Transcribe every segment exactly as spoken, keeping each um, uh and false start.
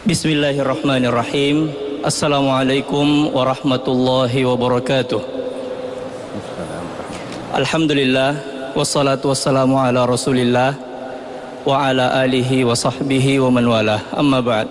Bismillahirrahmanirrahim. Assalamualaikum warahmatullahi wabarakatuh. Alhamdulillah, wassalatu wassalamu ala rasulillah wa ala alihi wa sahbihi wa man walah. Amma ba'd.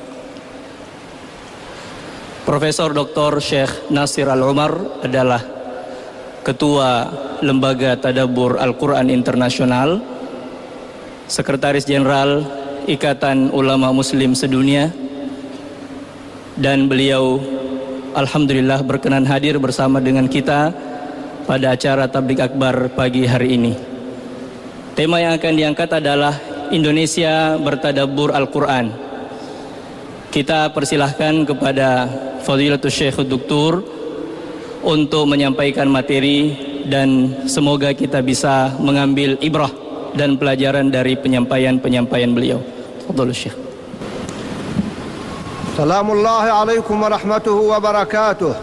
Profesor Doktor Syekh Nasir Al-Umar adalah Ketua Lembaga Tadabbur Al-Quran Internasional, Sekretaris Jenderal Ikatan Ulama Muslim Sedunia, dan beliau alhamdulillah berkenan hadir bersama dengan kita pada acara Tabligh Akbar pagi hari ini. Tema yang akan diangkat adalah Indonesia Bertadabbur Al-Quran. Kita persilahkan kepada Fadilatul Syekh Doktor untuk menyampaikan materi, dan semoga kita bisa mengambil ibrah dan pelajaran dari penyampaian-penyampaian beliau. Fadhil Syekh. Assalamualaikum warahmatullahi wabarakatuh.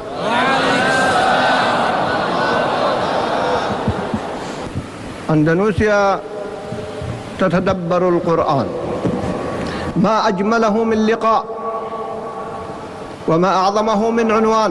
Indonesia tatadabbarul Quran. Ma ajmalahu min liqa wa ma a'zamahu min unwan.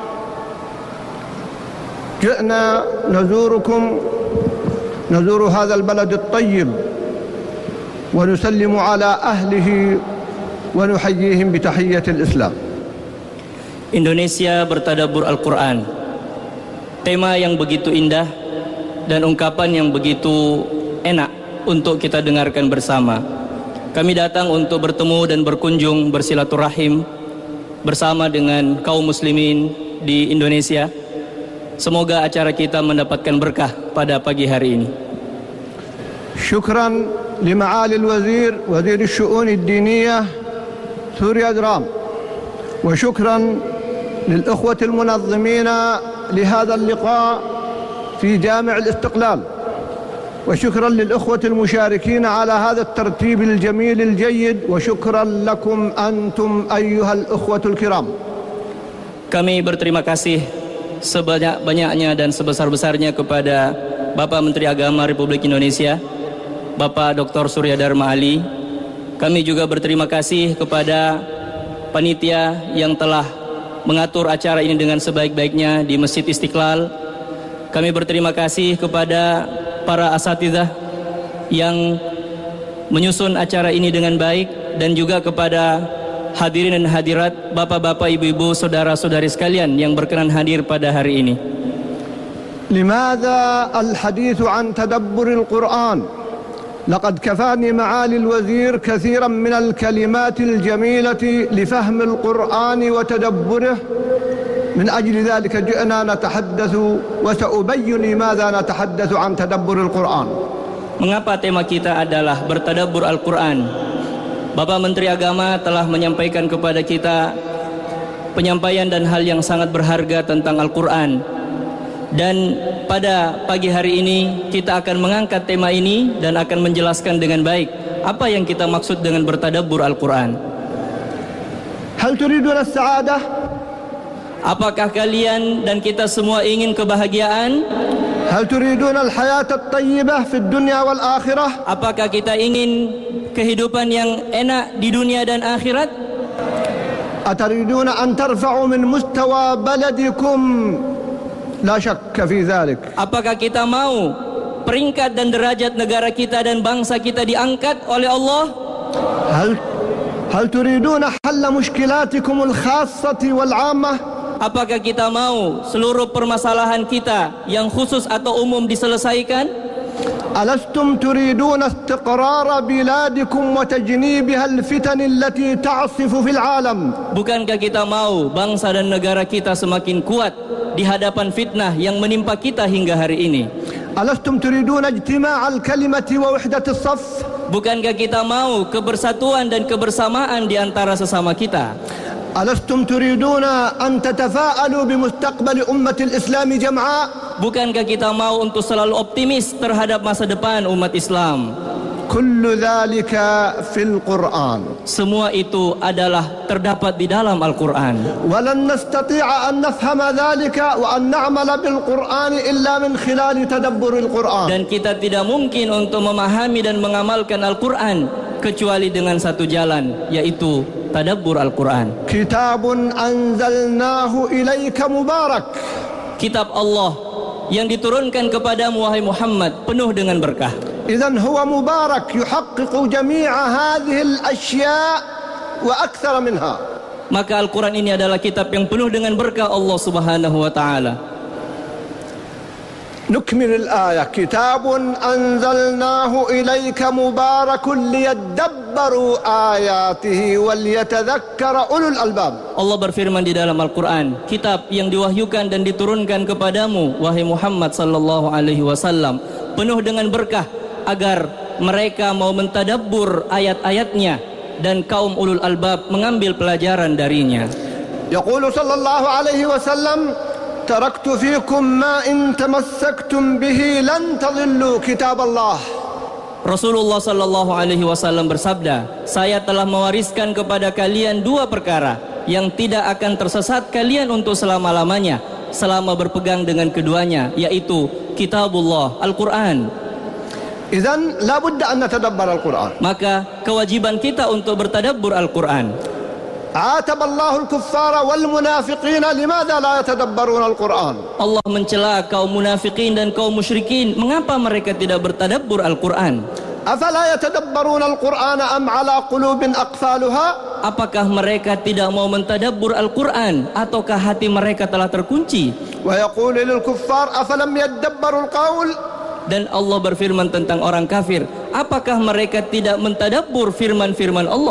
جئنا نزوركم نزور هذا البلد الطيب ونسلم على أهله ونحييهم بتحية الإسلام. Indonesia Bertadabbur Al-Quran. Tema yang begitu indah dan ungkapan yang begitu enak untuk kita dengarkan bersama. Kami datang untuk bertemu dan berkunjung bersilaturahim bersama dengan kaum muslimin di Indonesia. Semoga acara kita mendapatkan berkah pada pagi hari ini. Syukran li ma'ali al-wazir, wazir al-shu'un al-diniyah Surya Dram, wa syukran lil ikhwati al-munazzimin li hadha al-liqa fi Jami' al-Istiqlal, wa syukran lil ikhwati al-musharikin ala hadha al-tartib al-jamil al-jayyid, wa syukran lakum antum ayyuha al-ikhwatu al-kiram. Kami berterima kasih sebanyak-banyaknya dan sebesar-besarnya kepada Bapak Menteri Agama Republik Indonesia, Bapak Doktor Surya Dharma Ali. Kami juga berterima kasih kepada panitia yang telah mengatur acara ini dengan sebaik-baiknya di Masjid Istiqlal. Kami berterima kasih kepada para asatidzah yang menyusun acara ini dengan baik, dan juga kepada hadirin dan hadirat, bapak-bapak, ibu-ibu, saudara-saudari sekalian yang berkenan hadir pada hari ini. لماذا الحديث عن تدبر القرآن؟ لقد كفاني معالي الوزير كثيرا من الكلمات الجميلة لفهم القرآن وتدبره. من أجل ذلك جئنا نتحدث وسأبين لماذا نتحدث عن تدبر القرآن. Mengapa tema kita adalah bertadabbur Al-Quran? Bapak Menteri Agama telah menyampaikan kepada kita penyampaian dan hal yang sangat berharga tentang Al-Quran. Dan pada pagi hari ini kita akan mengangkat tema ini dan akan menjelaskan dengan baik apa yang kita maksud dengan bertadabbur Al-Quran. Hal turidun as-sa'adah? Apakah kalian dan kita semua ingin kebahagiaan? Hal turidun al-hayat at-tayyibah fi ad-dunya wal akhirah? Apakah kita ingin kehidupan yang enak di dunia dan akhirat? Atariduna an tarfa'u min mustawa baladikum? La syakka fi dhalik. Apakah kita mau peringkat dan derajat negara kita dan bangsa kita diangkat oleh Allah? Hal hal turiduna halla mushkilatikum al-khassati wal 'ammah? Apakah kita mau seluruh permasalahan kita yang khusus atau umum diselesaikan? Alastum turiduna istiqrara biladikum wa tajnibiha al-fitan allati ta'sifu fil 'alam? Bukankah kita mau bangsa dan negara kita semakin kuat di hadapan fitnah yang menimpa kita hingga hari ini? Alastum turiduna ijtima' al-kalimati wa wahdat as-saff? Bukankah kita mau kebersatuan dan kebersamaan di antara sesama kita? Alastum turiduna an tatafa'alu bimustaqbali ummati al-Islam jam'a? Bukankah kita mau untuk selalu optimis terhadap masa depan umat Islam? Kullu dhalika fil Qur'an. Semua itu adalah terdapat di dalam Al-Quran. Walan nastati'a an nafhama dhalika wa an na'mala bil Qur'an illa min khilali tadabbur al-Qur'an. Dan kita tidak mungkin untuk memahami dan mengamalkan Al-Quran kecuali dengan satu jalan, yaitu tadabbur Al-Quran. Kitabun anzalnahu ilaika mubarak. Kitab Allah yang diturunkan kepadamu wahai Muhammad penuh dengan berkah. Idzan huwa mubarak yuhaqqiqu jami'a hadhihi al-ashya' wa akthar minha. Maka Al-Quran ini adalah kitab yang penuh dengan berkah Allah Subhanahu wa taala. نكمل الآية كتاب أنزلناه إليك مبارك ليدبروا آياته وليتذكر أولو الألباب. Allah berfirman di dalam Al-Quran, kitab yang diwahyukan dan diturunkan kepadamu wahai Muhammad sallallahu alaihi wasallam penuh dengan berkah agar mereka mau mentadabbur ayat-ayatnya dan kaum ulul albab mengambil pelajaran darinya. يقول صلى الله عليه وسلم تركت فيكم ما إن تمسكتم به لن تضلوا كتاب الله. Rasulullah sallallahu alaihi wasallam bersabda, saya telah mewariskan kepada kalian dua perkara yang tidak akan tersesat kalian untuk selama-lamanya selama berpegang dengan keduanya, yaitu kitabullah, Al-Quran. إذن لا بد أن نتدبر القرآن. Maka kewajiban kita untuk bertadabbur Al-Quran. عاتب الله الكفار والمنافقين لماذا لا يتدبرون القرآن. Allah mencela kaum munafikin dan kaum musyrikin, mengapa mereka tidak bertadabbur Al-Quran? أفلا يتدبرون القرآن أم على قلوب أقفالها. Apakah mereka tidak mau mentadabbur Al-Quran ataukah hati mereka telah terkunci? ويقول للكفار أفلم يدبروا القول. Dan Allah berfirman tentang orang kafir, apakah mereka tidak mentadabbur firman-firman Allah?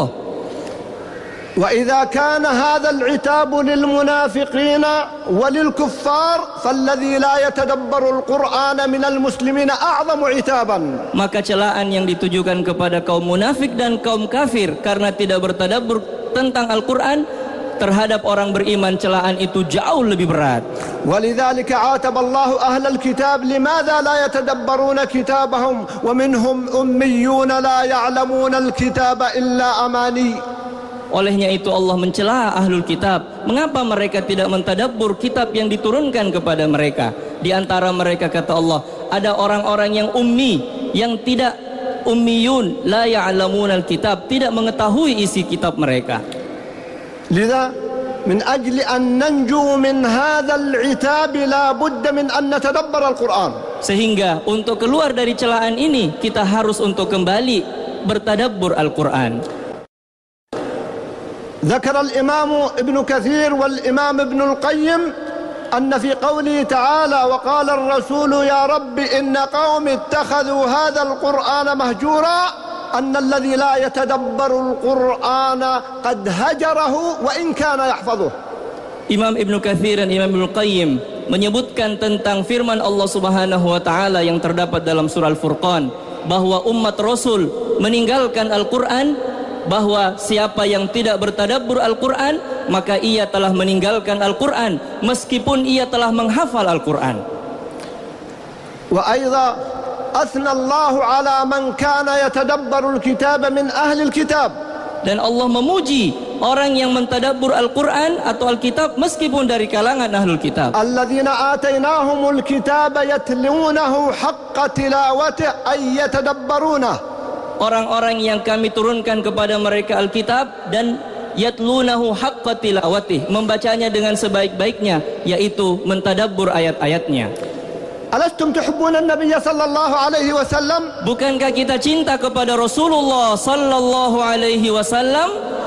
وإذا كان هذا العتاب للمنافقين وللكفار فالذي لا يتدبر القرآن من المسلمين أعظم عتابا. Maka celaan yang ditujukan kepada kaum munafik dan kaum kafir karena tidak bertadabbur tentang Al-Quran terhadap orang beriman, celaan itu jauh lebih berat. ولذلك عاتب الله أهل الكتاب لماذا لا يتدبرون كتابهم ومنهم أميون لا يعلمون الكتاب إلا أماني. Olehnya itu Allah mencela ahlul kitab, mengapa mereka tidak mentadabbur kitab yang diturunkan kepada mereka. Di antara mereka, kata Allah, ada orang-orang yang ummi, yang tidak ummiyun, la ya'lamunal kitab, tidak mengetahui isi kitab mereka. Liza min ajli an nanju min hadzal itab la budda min an natadabbar al-Qur'an. Sehingga untuk keluar dari celaan ini kita harus untuk kembali bertadabbur Al-Qur'an. ذكر الإمام ابن كثير والإمام ابن القيم أن في قوله تعالى وقال الرسول يا رب إن قوم اتخذوا هذا القرآن مهجورا أن الذي لا يتدبر القرآن قد هجره وإن كان يحفظه. Imam Ibn Kathir dan Imam Ibn Qayyim menyebutkan tentang firman Allah Subhanahu wa taala yang terdapat dalam surah Al-Furqan, bahwa umat Rasul meninggalkan Al-Qur'an, bahwa siapa yang tidak bertadabbur Al-Quran maka ia telah meninggalkan Al-Quran meskipun ia telah menghafal Al-Quran. Wa aidha athna Allah ala man kana yatadabbaru al-kitab min ahli al-kitab. Dan Allah memuji orang yang mentadabbur Al-Quran atau Al-Kitab meskipun dari kalangan ahlul kitab. Alladzina atainahumul kitaba yatlunahu haqqa tilawatihi ay yatadabbaruna. Orang-orang yang kami turunkan kepada mereka Alkitab dan yatlunahu haqqa tilawatih, membacanya dengan sebaik-baiknya, yaitu mentadabbur ayat-ayatnya. Alastum tuhibbuna an-nabiy sallallahu alaihi wasallam? Bukankah kita cinta kepada Rasulullah sallallahu alaihi wasallam?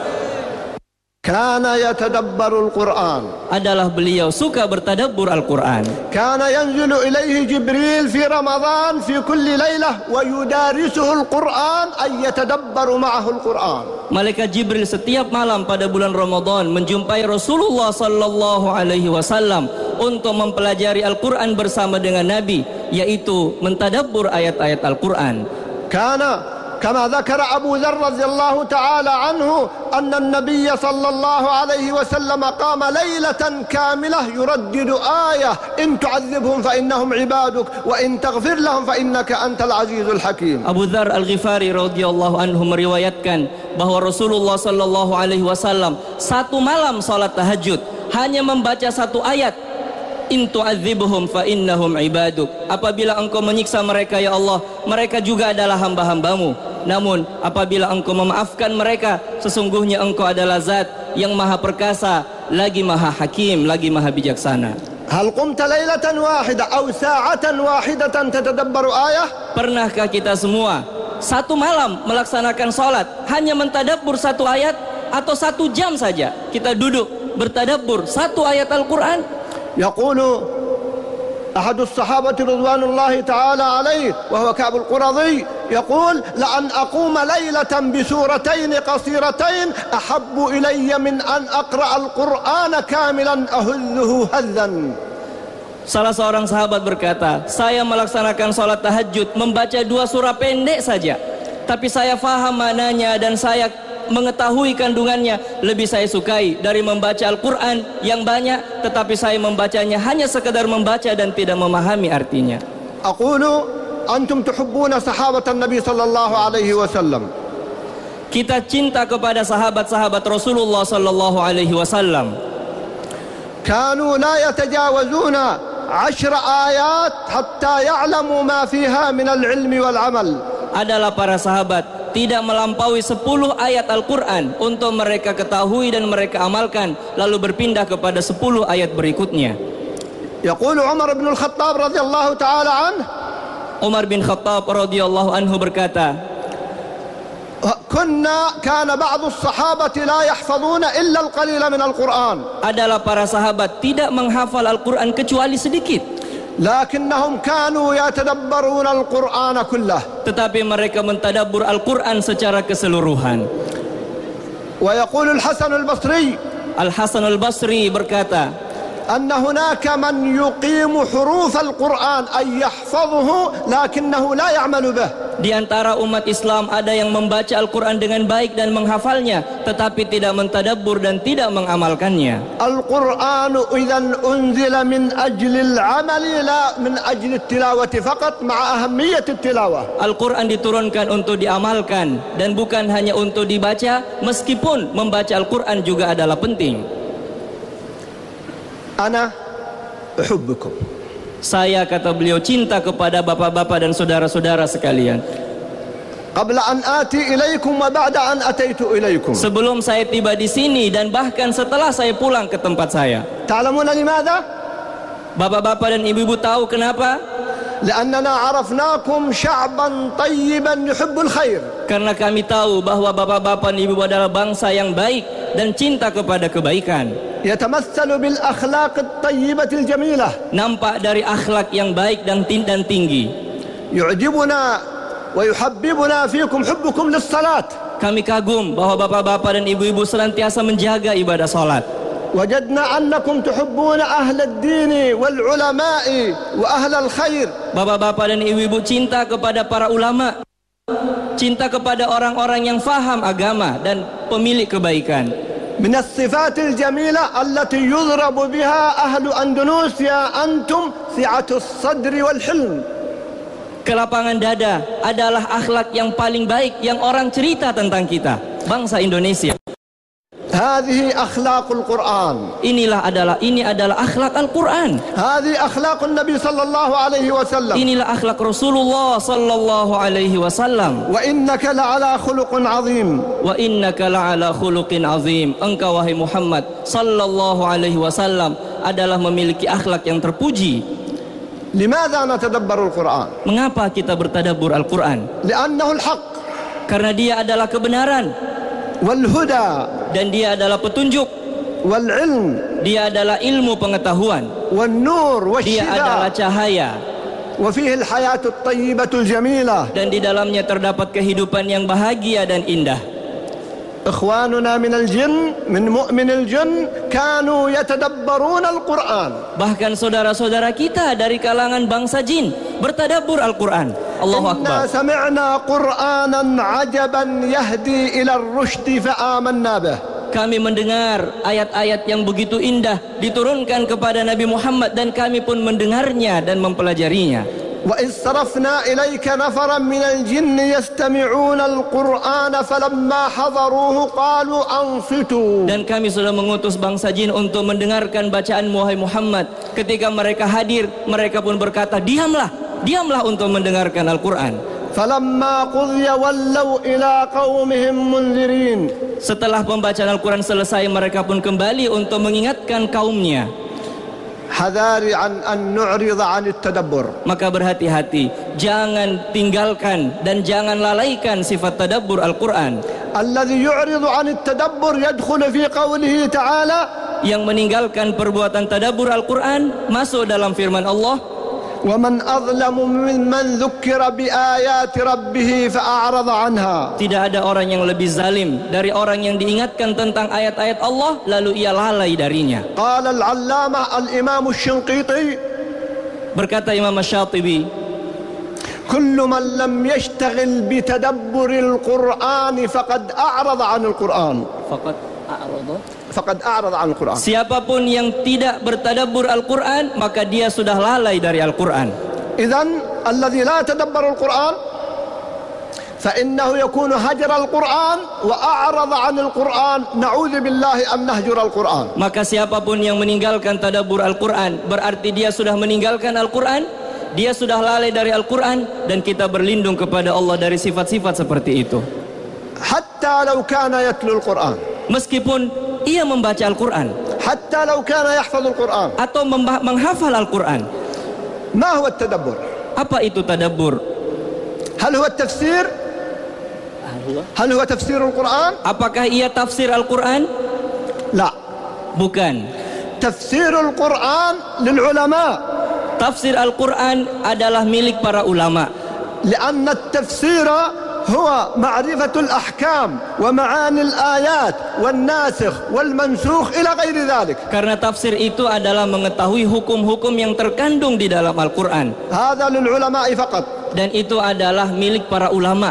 Kana yatadabbarul Qur'an. Adalah beliau suka bertadabbur Al-Quran. Kana yanzilu ilaihi Jibril fi Ramadan fi kulli lailah wa yudarisuhu al-Quran ay yatadabbaru ma'ahu al-Quran. Malaikat Jibril setiap malam pada bulan Ramadan menjumpai Rasulullah sallallahu alaihi wasallam untuk mempelajari Al-Quran bersama dengan Nabi, yaitu mentadabbur ayat-ayat Al-Quran. Kana كما ذكر أبو ذر رضي الله تعالى عنه أن النبي صلى الله عليه وسلم قام ليلة كاملة يردد آية إن تعذبهم فإنهم عبادك وإن تغفر لهم فإنك أنت العزيز الحكيم. Abu Dzar Al-Ghifari radhiyallahu anhu meriwayatkan bahwa Rasulullah sallallahu alaihi wasallam satu malam salat tahajud hanya membaca satu ayat, in tu'adzibuhum fa innahum ibaduk. Apabila engkau menyiksa mereka ya Allah, mereka juga adalah hamba-hambamu. Namun apabila engkau memaafkan mereka, sesungguhnya engkau adalah zat yang maha perkasa, lagi maha hakim, lagi maha bijaksana. هل قمت ليلة واحدة أو ساعة واحدة تتدبر آية؟ Pernahkah kita semua satu malam melaksanakan sholat hanya mentadabbur satu ayat, atau satu jam saja kita duduk bertadabbur satu ayat Al-Quran? يقول أحد الصحابة رضوان الله تعالى عليه وهو كعب القرظي يقول لأن أقوم ليلة بسورتين قصيرتين أحب إلي من أن أقرأ القرآن كاملا أهذه هذا. Salah seorang sahabat berkata, saya melaksanakan sholat tahajud membaca dua surah pendek saja, tapi saya faham maknanya dan saya mengetahui kandungannya, lebih saya sukai dari membaca Al-Quran yang banyak tetapi saya membacanya hanya sekedar membaca dan tidak memahami artinya. أقول أنتم تحبون صحابة النبي صلى الله عليه وسلم. Kita cinta kepada sahabat-sahabat Rasulullah sallallahu alaihi wasallam. كانوا لا يتجاوزون عشر آيات حتى يعلموا ما فيها من العلم والعمل. Adalah para sahabat tidak melampaui sepuluh ayat Al-Quran untuk mereka ketahui dan mereka amalkan, lalu berpindah kepada sepuluh ayat berikutnya. يقول عمر بن الخطاب رضي الله تعالى عنه, Umar bin Khattab radhiyallahu anhu berkata, كنا كان بعض الصحابة لا يحفظون إلا القليل من القرآن. Adalah para sahabat tidak menghafal Al-Quran kecuali sedikit, لكنهم كانوا يتدبرون القرآن كله. tetapi mereka mentadabbur Al-Quran secara keseluruhan. ويقول الحسن البصري, Al-Hasan Al-Basri berkata, أن هناك من يقيم حروف القرآن أي يحفظه لكنه لا يعمل به. di antara umat Islam ada yang membaca Al-Quran dengan baik dan menghafalnya, tetapi tidak mentadabbur dan tidak mengamalkannya. القرآن إذا أنزل من أجل العمل لا من أجل التلاوة فقط مع أهمية التلاوة. Al-Quran diturunkan untuk diamalkan dan bukan hanya untuk dibaca, meskipun membaca Al-Quran juga adalah penting. أنا أحبكم. Saya, kata beliau, cinta kepada bapak-bapak dan saudara-saudara sekalian. قبل أن آتي إليكم وبعد أن أتيت إليكم. Sebelum saya tiba di sini dan bahkan setelah saya pulang ke tempat saya. تعلمون لماذا؟ Bapak-bapak dan ibu-ibu tahu kenapa? لأننا عرفناكم شعبا طيبا يحب الخير. Karena kami tahu bahwa bapak-bapak dan ibu-ibu adalah bangsa yang baik dan cinta kepada kebaikan. يتمثل بالأخلاق الطيبة الجميلة. Nampak dari akhlak yang baik dan dan tinggi. يعجبنا ويحببنا فيكم حبكم للصلاة. Kami kagum bahwa bapak-bapak dan ibu-ibu senantiasa menjaga ibadah salat. وجدنا أنكم تحبون أهل الدين والعلماء وأهل الخير. Bapak-bapak dan ibu-ibu cinta kepada para ulama, cinta kepada orang-orang yang faham agama dan pemilik kebaikan. من الصفات الجميلة التي يضرب بها أهل أندونيسيا أنتم سعة الصدر والحلم. Kelapangan dada adalah akhlak yang paling baik yang orang cerita tentang kita, bangsa Indonesia. هذه أخلاق القرآن. Inilah adalah ini adalah akhlak Al-Quran. هذه أخلاق النبي صلى الله عليه وسلم. Inilah akhlak Rasulullah sallallahu alaihi wasallam. وإنك لعلى خلق عظيم. Wa innaka la'ala khuluqin azim. Engkau wahai Muhammad sallallahu alaihi wasallam adalah memiliki akhlak yang terpuji. لماذا نتدبر القرآن؟ Mengapa kita bertadabbur Al-Quran? لأنه الحق Karena dia adalah kebenaran والهدى dan dia adalah petunjuk. والعلم Dia adalah ilmu pengetahuan. والنور Dia adalah والشفاء cahaya وفيه الحياة الطيبة الجميلة. dan di dalamnya terdapat kehidupan yang bahagia dan indah. إخواننا من الجن من مؤمن الجن كانوا يتدبرون القرآن. Bahkan saudara-saudara kita dari kalangan bangsa jin bertadabbur Al-Quran. Allahu إنا Akbar. سمعنا قرآنا عجبا يهدي إلى الرشد فآمنا به. Kami mendengar ayat-ayat yang begitu indah diturunkan kepada Nabi Muhammad dan kami pun mendengarnya dan mempelajarinya. وإذ صرفنا إليك نفرا من الجن يستمعون القرآن فلما حضروه قالوا أنصتوا. Dan kami sudah mengutus bangsa jin untuk mendengarkan bacaan wahai Muhammad. Ketika mereka hadir, mereka pun berkata, diamlah, diamlah untuk mendengarkan Al-Quran. فلما قضي ولوا إلى قومهم منذرين. Setelah pembacaan Al-Quran selesai, mereka pun kembali untuk mengingatkan kaumnya. حذاري عن أن نعرض عن التدبر. Maka berhati-hati, jangan tinggalkan dan jangan lalaikan sifat tadabbur Al-Quran. الذي يعرض عن التدبر يدخل في قوله تعالى. Yang meninggalkan perbuatan tadabbur Al-Quran masuk dalam firman Allah, ومن أظلم ممن ذكر بآيات ربه فأعرض عنها. tidak ada orang yang lebih zalim dari orang yang diingatkan tentang ayat-ayat Allah lalu ia lalai darinya. قال العلامة الإمام الشنقيطي. Berkata Imam Asy-Syatibi, كل من لم يشتغل بتدبر القرآن فقد أعرض عن القرآن. faqad a'rada فقد أعرض عن القرآن. Siapapun yang tidak bertadabbur Al-Quran, maka dia sudah lalai dari Al-Quran. إذن الذي لا يتدبر القرآن فإنه يكون هجر القرآن وأعرض عن القرآن. نعوذ بالله أن نهجر القرآن. Maka siapapun yang meninggalkan tadabbur Al-Quran, berarti dia sudah meninggalkan Al-Quran, dia sudah lalai dari Al-Quran, dan kita berlindung kepada Allah dari sifat-sifat seperti itu. حتى لو كان يتلو القرآن. Meskipun ia membaca Al-Quran, حتى لو كان يحفظ القرآن. atau menghafal Al-Quran. ما هو التدبر؟ Apa itu tadabbur? هل هو التفسير؟ هل هو تفسير القرآن؟ Apakah ia tafsir Al-Quran? لا. Bukan. تفسير القرآن للعلماء. Tafsir Al-Quran adalah milik para ulama. لأن التفسير هو معرفة الأحكام ومعاني الآيات والناسخ والمنسوخ إلى غير ذلك. Karena tafsir itu adalah mengetahui hukum-hukum yang terkandung di dalam Al-Quran. هذا للعلماء فقط. Dan itu adalah milik para ulama.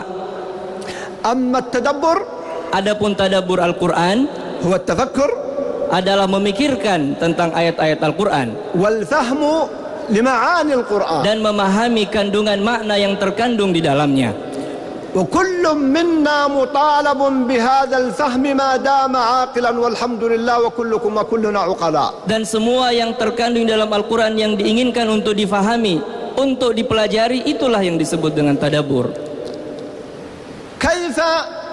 أما التدبر، adapun tadabbur Al-Quran, هو التفكر adalah memikirkan tentang ayat-ayat Al-Quran والفهم لمعاني القرآن. dan memahami kandungan makna yang terkandung di dalamnya. وكل منا مطالب بهذا الفهم ما دام عاقلا والحمد لله وكلكم وكلنا عقلاء. Dan semua yang terkandung dalam Al-Quran yang diinginkan untuk difahami, untuk dipelajari, itulah yang disebut dengan tadabbur. كيف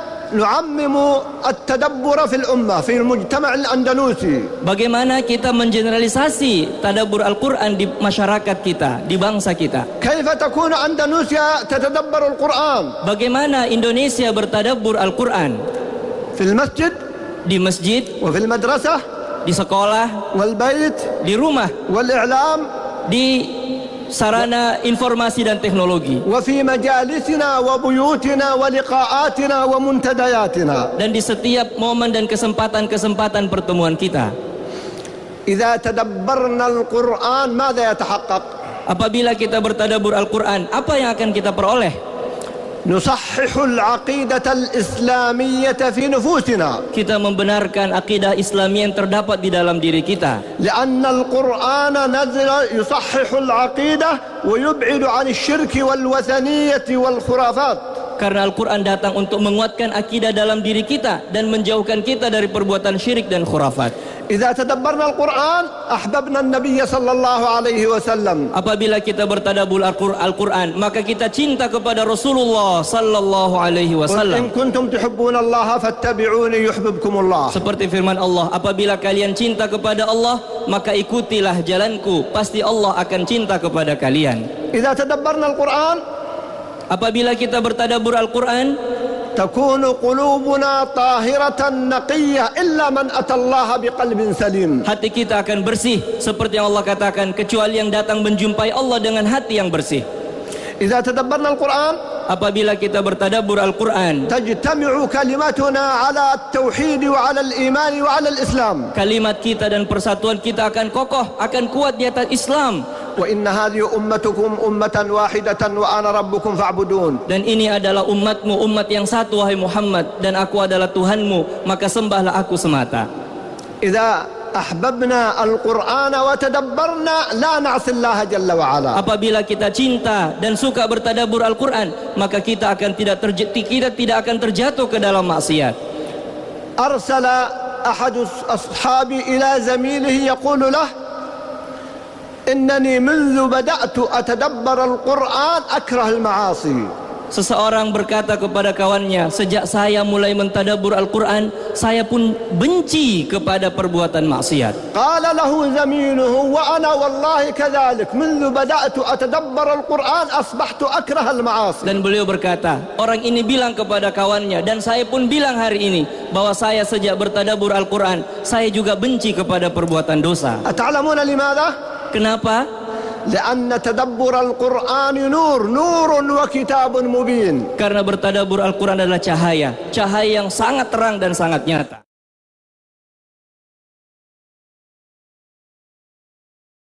نعمم التدبر في الأمة في المجتمع الأندلسي؟ Bagaimana kita mengeneralisasi tadabbur Al-Quran di masyarakat kita, di bangsa kita? كيف تكون أندونيسيا تتدبر القرآن؟ Bagaimana Indonesia bertadabbur Al-Quran? في المسجد Di masjid, وفي المدرسة di sekolah, والبيت di rumah, والإعلام di sarana informasi dan teknologi, وفي مجالسنا وبيوتنا ولقاءاتنا ومنتدياتنا. dan di setiap momen dan kesempatan-kesempatan pertemuan kita. إذا تدبرنا القرآن ماذا يتحقق؟ Apabila kita bertadabbur Al-Quran, apa yang akan kita peroleh? نصحح العقيدة الإسلامية في نفوسنا. Kita membenarkan akidah Islami yang terdapat di dalam diri kita. لأن القرآن نزل يصحح العقيدة ويبعد عن الشرك والوثنية والخرافات. Karena Al-Quran datang untuk menguatkan akidah dalam diri kita dan menjauhkan kita dari perbuatan syirik dan khurafat. إذا تدبرنا القرآن أحببنا النبي صلى الله عليه وسلم. Apabila kita bertadabbur Al-Quran, maka kita cinta kepada Rasulullah sallallahu alaihi قل إن wasallam. كنتم تحبون الله فاتبعوني يحببكم الله. Seperti firman Allah, apabila kalian cinta kepada Allah, maka ikutilah jalanku, pasti Allah akan cinta kepada kalian. إذا تدبرنا القرآن Apabila kita bertadabbur Al-Quran, تكون قلوبنا طاهرة نقية إلا من أتى الله بقلب سليم. hati kita akan bersih seperti yang Allah katakan, kecuali yang datang menjumpai Allah dengan hati yang bersih. إذا تدبرنا القرآن Apabila kita bertadabbur Al-Quran, تجتمع كلمتنا على التوحيد وعلى الإيمان وعلى الإسلام. kalimat kita dan persatuan kita akan kokoh, akan kuat di atas Islam. وإن هذه أمتكم أمة واحدة وأنا ربكم فاعبدون. Dan ini adalah umatmu, umat yang satu wahai Muhammad, dan aku adalah Tuhanmu, maka sembahlah aku semata. إذا أحببنا القرآن وتدبرنا لا نعصي الله جل وعلا. Apabila kita cinta dan suka bertadabbur Al-Quran, maka kita akan tidak terjatuh, kita tidak akan terjatuh ke dalam maksiat. أرسل أحد أصحابي إلى زميله يقول له إنني منذ بدأت أتدبر القرآن أكره المعاصي. Seseorang berkata kepada kawannya, sejak saya mulai mentadabbur Al-Quran, saya pun benci kepada perbuatan maksiat. قال له زميله وأنا والله كذلك منذ بدأت أتدبر القرآن أصبحت أكره المعاصي. Dan beliau berkata, orang ini bilang kepada kawannya, dan saya pun bilang hari ini, bahwa saya sejak bertadabbur Al-Quran, saya juga benci kepada perbuatan dosa. أتعلمون لماذا؟ Kenapa? لأن تدبر القرآن نور نور وكتاب مبين. Karena bertadabbur Al-Quran adalah cahaya, cahaya yang sangat terang dan sangat nyata.